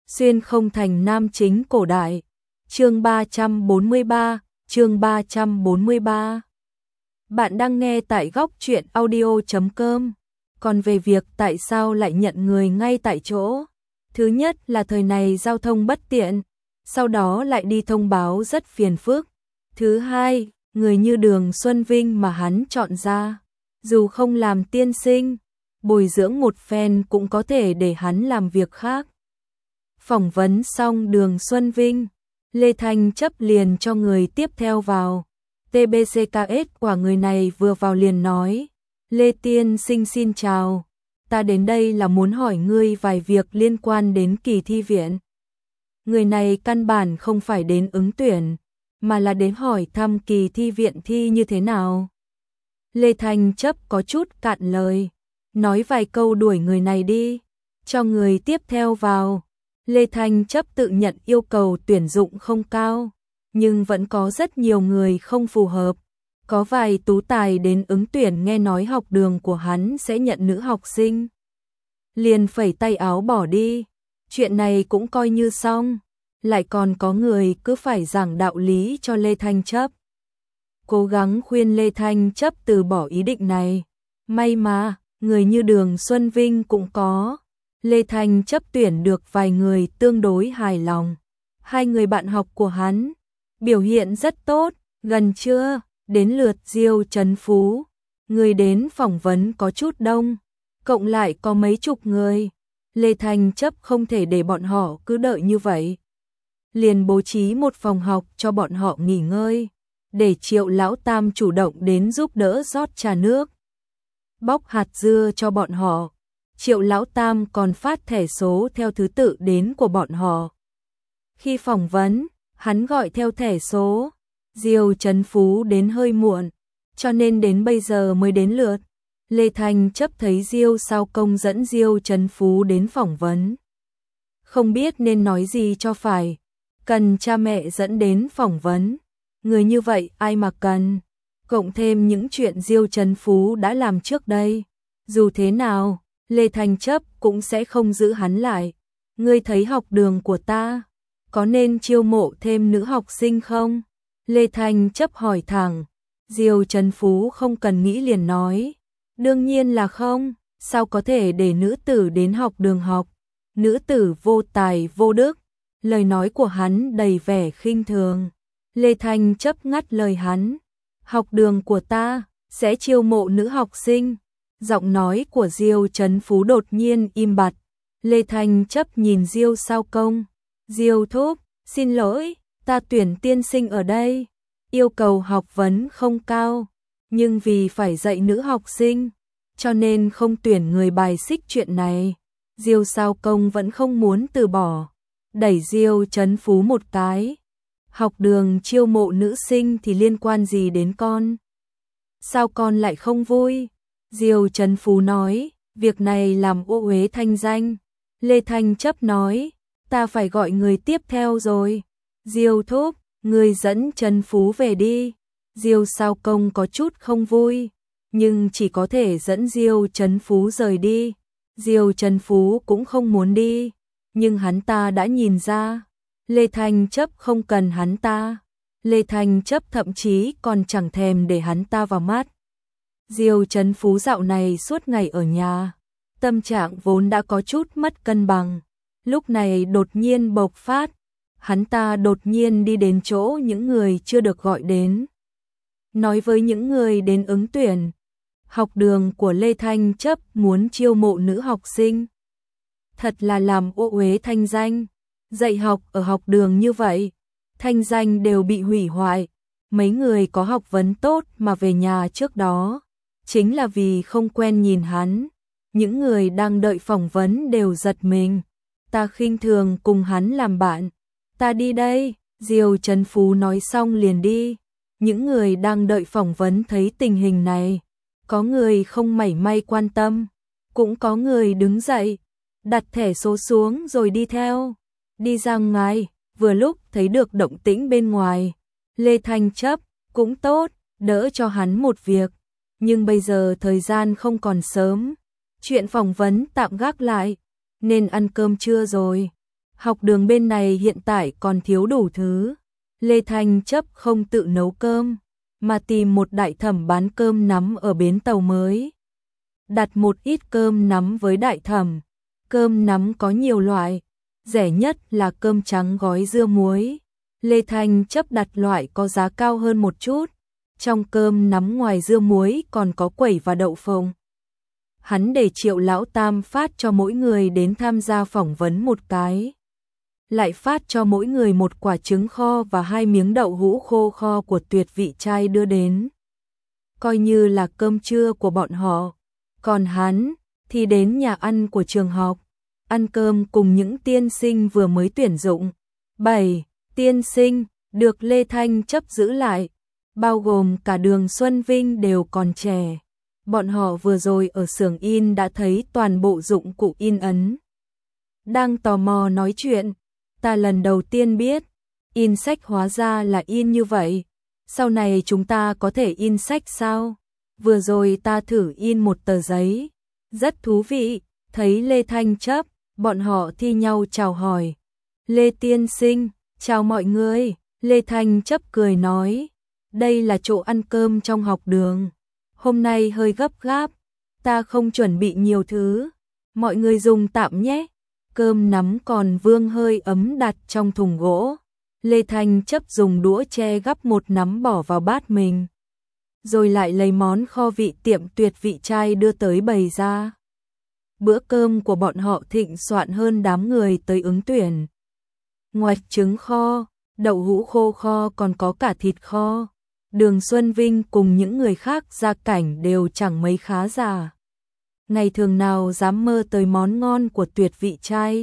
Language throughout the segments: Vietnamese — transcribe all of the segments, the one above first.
Xuyên không thành nam chính cổ đại. Chương 343. Bạn đang nghe tại góc truyện audio.com. Còn về việc tại sao lại nhận người ngay tại chỗ, thứ nhất là thời này giao thông bất tiện, sau đó lại đi thông báo rất phiền phức. Thứ hai, người như Đường Xuân Vinh mà hắn chọn ra, dù không làm tiên sinh, bồi dưỡng một phen cũng có thể để hắn làm việc khác. Phỏng vấn xong Đường Xuân Vinh, Lê Thanh Chấp liền cho người tiếp theo vào. TBCKS quả người này vừa vào liền nói: Lê tiên sinh xin chào, ta đến đây là muốn hỏi ngươi vài việc liên quan đến kỳ thi viện. Người này căn bản không phải đến ứng tuyển, mà là đến hỏi thăm kỳ thi viện thi như thế nào. Lê Thanh Chấp có chút cạn lời, nói vài câu đuổi người này đi, cho người tiếp theo vào. Lê Thanh Chấp tự nhận yêu cầu tuyển dụng không cao, nhưng vẫn có rất nhiều người không phù hợp. Có vài tú tài đến ứng tuyển nghe nói học đường của hắn sẽ nhận nữ học sinh, liền phẩy tay áo bỏ đi. Chuyện này cũng coi như xong, lại còn có người cứ phải giảng đạo lý cho Lê Thanh Chấp. Cố gắng khuyên Lê Thanh Chấp từ bỏ ý định này. May mà, người như Đường Xuân Vinh cũng có. Lê Thanh Chấp tuyển được vài người tương đối hài lòng. Hai người bạn học của hắn biểu hiện rất tốt. Gần trưa, đến lượt Diêu Trấn Phú. Người đến phỏng vấn có chút đông, cộng lại có mấy chục người. Lê Thanh Chấp không thể để bọn họ cứ đợi như vậy, liền bố trí một phòng học cho bọn họ nghỉ ngơi, để Triệu Lão Tam chủ động đến giúp đỡ rót trà nước, bóc hạt dưa cho bọn họ. Triệu Lão Tam còn phát thẻ số theo thứ tự đến của bọn họ. Khi phỏng vấn, hắn gọi theo thẻ số. Diêu Trấn Phú đến hơi muộn, cho nên đến bây giờ mới đến lượt. Lê Thanh Chấp thấy Diêu Sao Công dẫn Diêu Trấn Phú đến phỏng vấn, không biết nên nói gì cho phải. Cần cha mẹ dẫn đến phỏng vấn, người như vậy ai mà cần. Cộng thêm những chuyện Diêu Trấn Phú đã làm trước đây, dù thế nào Lê Thanh Chấp cũng sẽ không giữ hắn lại. Ngươi thấy học đường của ta có nên chiêu mộ thêm nữ học sinh không? Lê Thanh Chấp hỏi thẳng. Diêu Trấn Phú không cần nghĩ liền nói: đương nhiên là không, sao có thể để nữ tử đến học đường học, nữ tử vô tài vô đức. Lời nói của hắn đầy vẻ khinh thường. Lê Thanh Chấp ngắt lời hắn: học đường của ta sẽ chiêu mộ nữ học sinh. Giọng nói của Diêu Trấn Phú đột nhiên im bặt. Lê Thanh Chấp nhìn Diêu Sao Công. Diêu thúc, xin lỗi, ta tuyển tiên sinh ở đây, yêu cầu học vấn không cao, nhưng vì phải dạy nữ học sinh, cho nên không tuyển người bài xích chuyện này. Diêu Sao Công vẫn không muốn từ bỏ, đẩy Diêu Trấn Phú một cái. Học đường chiêu mộ nữ sinh thì liên quan gì đến con? Sao con lại không vui? Diêu Trấn Phú nói: việc này làm ô uế thanh danh. Lê Thanh Chấp nói: ta phải gọi người tiếp theo rồi. Diêu thúc, người dẫn Trấn Phú về đi. Diêu Sao Công có chút không vui, nhưng chỉ có thể dẫn Diêu Trấn Phú rời đi. Diêu Trấn Phú cũng không muốn đi, nhưng hắn ta đã nhìn ra Lê Thanh Chấp không cần hắn ta. Lê Thanh Chấp thậm chí còn chẳng thèm để hắn ta vào mắt. Diêu Trấn Phú dạo này suốt ngày ở nhà, tâm trạng vốn đã có chút mất cân bằng, lúc này đột nhiên bộc phát. Hắn ta đột nhiên đi đến chỗ những người chưa được gọi đến, nói với những người đến ứng tuyển: học đường của Lê Thanh Chấp muốn chiêu mộ nữ học sinh. Thật là làm ô uế thanh danh. Dạy học ở học đường như vậy, thanh danh đều bị hủy hoại. Mấy người có học vấn tốt mà về nhà trước đó, chính là vì không quen nhìn hắn. Những người đang đợi phỏng vấn đều giật mình. Ta khinh thường cùng hắn làm bạn, ta đi đây. Diêu Trấn Phú nói xong liền đi. Những người đang đợi phỏng vấn thấy tình hình này, có người không mảy may quan tâm, cũng có người đứng dậy, đặt thẻ số xuống rồi đi theo. Đi ra ngoài, vừa lúc thấy được động tĩnh bên ngoài. Lê Thanh Chấp cũng tốt, đỡ cho hắn một việc, nhưng bây giờ thời gian không còn sớm, chuyện phỏng vấn tạm gác lại, nên ăn cơm trưa rồi. Học đường bên này hiện tại còn thiếu đủ thứ. Lê Thanh Chấp không tự nấu cơm, mà tìm một đại thẩm bán cơm nắm ở bến tàu mới. Đặt một ít cơm nắm với đại thẩm. Cơm nắm có nhiều loại, rẻ nhất là cơm trắng gói dưa muối. Lê Thanh Chấp đặt loại có giá cao hơn một chút. Trong cơm nắm ngoài dưa muối còn có quẩy và đậu phộng. Hắn để Triệu Lão Tam phát cho mỗi người đến tham gia phỏng vấn một cái. Lại phát cho mỗi người một quả trứng kho và 2 miếng đậu hũ khô kho của Tuyệt Vị Trai đưa đến. Coi như là cơm trưa của bọn họ. Còn hắn thì đến nhà ăn của trường học, ăn cơm cùng những tiên sinh vừa mới tuyển dụng. 7 tiên sinh được Lê Thanh Chấp giữ lại, bao gồm cả Đường Xuân Vinh đều còn trẻ. Bọn họ vừa rồi ở xưởng in đã thấy toàn bộ dụng cụ in ấn. Đang tò mò nói chuyện, ta lần đầu tiên biết, in sách hóa ra là in như vậy. Sau này chúng ta có thể in sách sao? Vừa rồi ta thử in một tờ giấy, rất thú vị. Thấy Lê Thanh Chấp, bọn họ thi nhau chào hỏi. Lê tiên sinh, chào mọi người. Lê Thanh Chấp cười nói, đây là chỗ ăn cơm trong học đường. Hôm nay hơi gấp gáp, ta không chuẩn bị nhiều thứ, mọi người dùng tạm nhé. Cơm nắm còn vương hơi ấm đặt trong thùng gỗ. Lê Thanh Chấp dùng đũa tre gắp một nắm bỏ vào bát mình, rồi lại lấy món kho vị tiệm Tuyệt Vị Trai đưa tới bày ra. Bữa cơm của bọn họ thịnh soạn hơn đám người tới ứng tuyển. Ngoài trứng kho, đậu hũ khô kho còn có cả thịt kho. Đường Xuân Vinh cùng những người khác gia cảnh đều chẳng mấy khá giả. Ngày thường nào dám mơ tới món ngon của Tuyệt Vị Trai.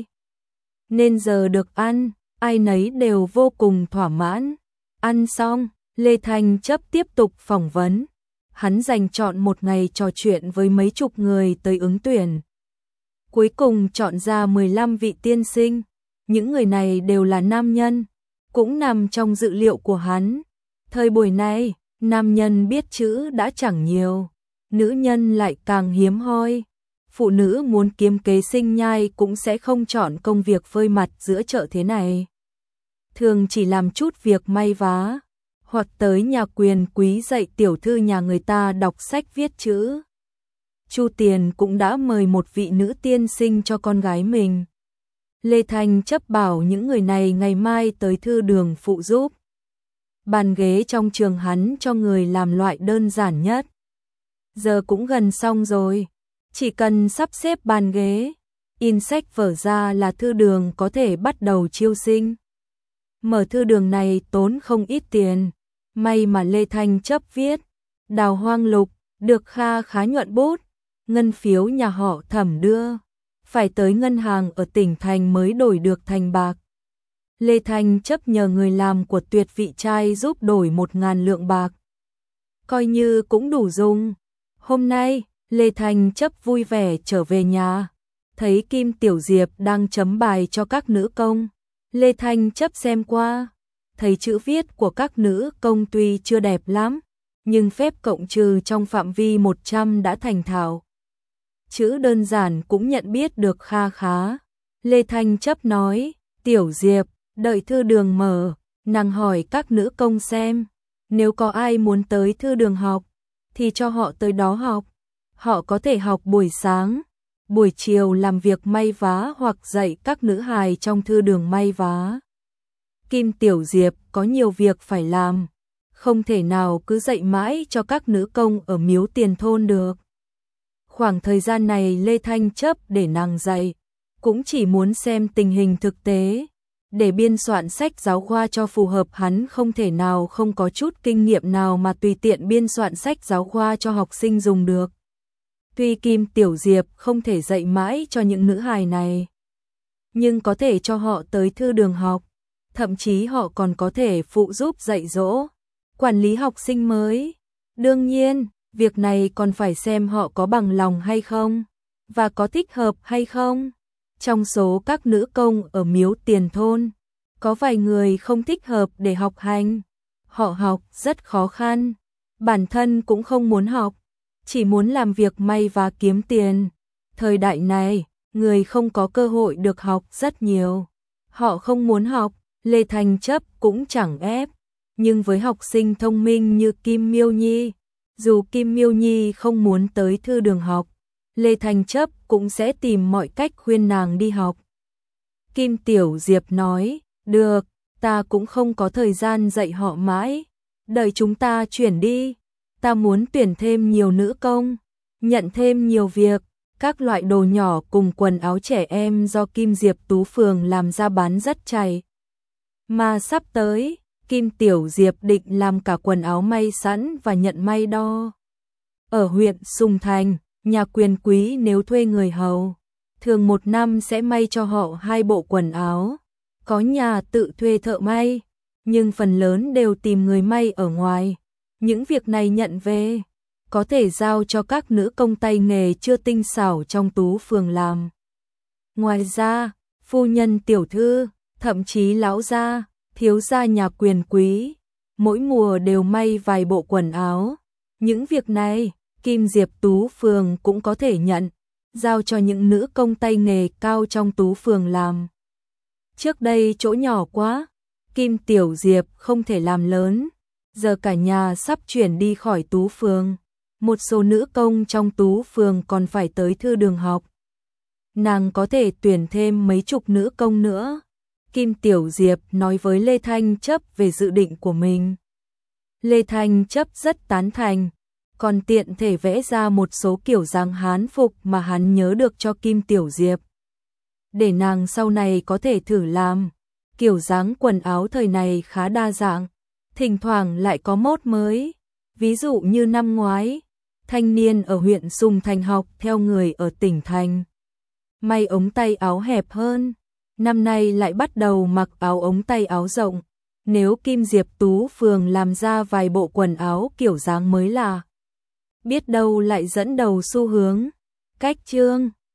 Nên giờ được ăn, ai nấy đều vô cùng thỏa mãn. Ăn xong, Lê Thanh Chấp tiếp tục phỏng vấn. Hắn dành trọn một ngày trò chuyện với mấy chục người tới ứng tuyển. Cuối cùng chọn ra 15 vị tiên sinh. Những người này đều là nam nhân, cũng nằm trong dự liệu của hắn. Thời buổi này, nam nhân biết chữ đã chẳng nhiều, nữ nhân lại càng hiếm hoi. Phụ nữ muốn kiếm kế sinh nhai cũng sẽ không chọn công việc phơi mặt giữa chợ thế này. Thường chỉ làm chút việc may vá, hoặc tới nhà quyền quý dạy tiểu thư nhà người ta đọc sách viết chữ. Chu Tiền cũng đã mời một vị nữ tiên sinh cho con gái mình. Lê Thanh Chấp bảo những người này ngày mai tới thư đường phụ giúp. Bàn ghế trong trường hắn cho người làm loại đơn giản nhất. Giờ cũng gần xong rồi, chỉ cần sắp xếp bàn ghế, in sách vở ra là thư đường có thể bắt đầu chiêu sinh. Mở thư đường này tốn không ít tiền, may mà Lê Thanh Chấp viết Đào Hoang Lục được kha khá nhuận bút, ngân phiếu nhà họ Thẩm đưa, phải tới ngân hàng ở tỉnh thành mới đổi được thành bạc. Lê Thanh Chấp nhờ người làm của Tuyệt Vị Trai giúp đổi 1.000 lượng bạc. Coi như cũng đủ dùng. Hôm nay, Lê Thanh Chấp vui vẻ trở về nhà, thấy Kim Tiểu Diệp đang chấm bài cho các nữ công. Lê Thanh Chấp xem qua, thấy chữ viết của các nữ công tuy chưa đẹp lắm, nhưng phép cộng trừ trong phạm vi 100 đã thành thạo. Chữ đơn giản cũng nhận biết được kha khá. Lê Thanh Chấp nói, Tiểu Diệp, đợi thư đường mở, nàng hỏi các nữ công xem, nếu có ai muốn tới thư đường học, thì cho họ tới đó học. Họ có thể học buổi sáng, buổi chiều làm việc may vá hoặc dạy các nữ hài trong thư đường may vá. Kim Tiểu Diệp có nhiều việc phải làm, không thể nào cứ dạy mãi cho các nữ công ở Miếu Tiền Thôn được. Khoảng thời gian này Lê Thanh Chấp để nàng dạy, cũng chỉ muốn xem tình hình thực tế, để biên soạn sách giáo khoa cho phù hợp. Hắn không thể nào không có chút kinh nghiệm nào mà tùy tiện biên soạn sách giáo khoa cho học sinh dùng được. Tuy Kim Tiểu Diệp không thể dạy mãi cho những nữ hài này, nhưng có thể cho họ tới thư đường học, thậm chí họ còn có thể phụ giúp dạy dỗ, quản lý học sinh mới. Đương nhiên, việc này còn phải xem họ có bằng lòng hay không, và có thích hợp hay không. Trong số các nữ công ở Miếu Tiền Thôn, có vài người không thích hợp để học hành. Họ học rất khó khăn, bản thân cũng không muốn học, chỉ muốn làm việc may và kiếm tiền. Thời đại này, người không có cơ hội được học rất nhiều. Họ không muốn học, Lê Thanh Chấp cũng chẳng ép, nhưng với học sinh thông minh như Kim Miêu Nhi, dù Kim Miêu Nhi không muốn tới thư đường học, Lê Thanh Chấp cũng sẽ tìm mọi cách khuyên nàng đi học. Kim Tiểu Diệp nói, được, ta cũng không có thời gian dạy họ mãi, đợi chúng ta chuyển đi, ta muốn tuyển thêm nhiều nữ công, nhận thêm nhiều việc, các loại đồ nhỏ cùng quần áo trẻ em do Kim Diệp Tú Phường làm ra bán rất chảy. Mà sắp tới, Kim Tiểu Diệp định làm cả quần áo may sẵn và nhận may đo. Ở huyện Sùng Thành, nhà quyền quý nếu thuê người hầu, thường một năm sẽ may cho họ 2 bộ quần áo. Có nhà tự thuê thợ may, nhưng phần lớn đều tìm người may ở ngoài. Những việc này nhận về, có thể giao cho các nữ công tay nghề chưa tinh xảo trong Tú Phường làm. Ngoài ra, phu nhân tiểu thư, thậm chí lão gia, thiếu gia nhà quyền quý, mỗi mùa đều may vài bộ quần áo. Những việc này, Kim Diệp Tú Phường cũng có thể nhận, giao cho những nữ công tay nghề cao trong Tú Phường làm. Trước đây chỗ nhỏ quá, Kim Tiểu Diệp không thể làm lớn, giờ cả nhà sắp chuyển đi khỏi Tú Phường. Một số nữ công trong Tú Phường còn phải tới thư đường học. Nàng có thể tuyển thêm mấy chục nữ công nữa. Kim Tiểu Diệp nói với Lê Thanh Chấp về dự định của mình. Lê Thanh Chấp rất tán thành, còn tiện thể vẽ ra một số kiểu dáng hán phục mà hắn nhớ được cho Kim Tiểu Diệp. Để nàng sau này có thể thử làm. Kiểu dáng quần áo thời này khá đa dạng, thỉnh thoảng lại có mốt mới. Ví dụ như năm ngoái, thanh niên ở huyện Sùng Thành học theo người ở tỉnh thành may ống tay áo hẹp hơn, năm nay lại bắt đầu mặc áo ống tay áo rộng. Nếu Kim Diệp Tú Phường làm ra vài bộ quần áo kiểu dáng mới là, biết đâu lại dẫn đầu xu hướng. Cách chương